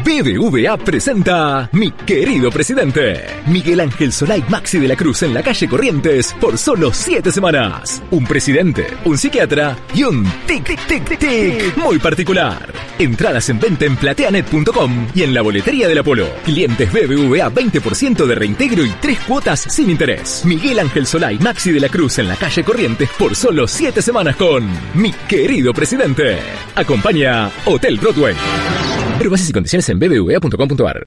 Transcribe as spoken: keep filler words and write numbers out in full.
B B V A presenta Mi Querido Presidente. Miguel Ángel Solay Maxi de la Cruz en la calle Corrientes por solo siete semanas. Un presidente, un psiquiatra y un tic tic tic tic muy particular. Entradas en venta en plateanet punto com y en la boletería del Apolo. Clientes B B V A veinte por ciento de reintegro y tres cuotas sin interés. Miguel Ángel Solay Maxi de la Cruz en la calle Corrientes por solo siete semanas con Mi Querido Presidente. Acompaña Hotel Broadway. Pero bases y condiciones en b b v a punto com punto a r.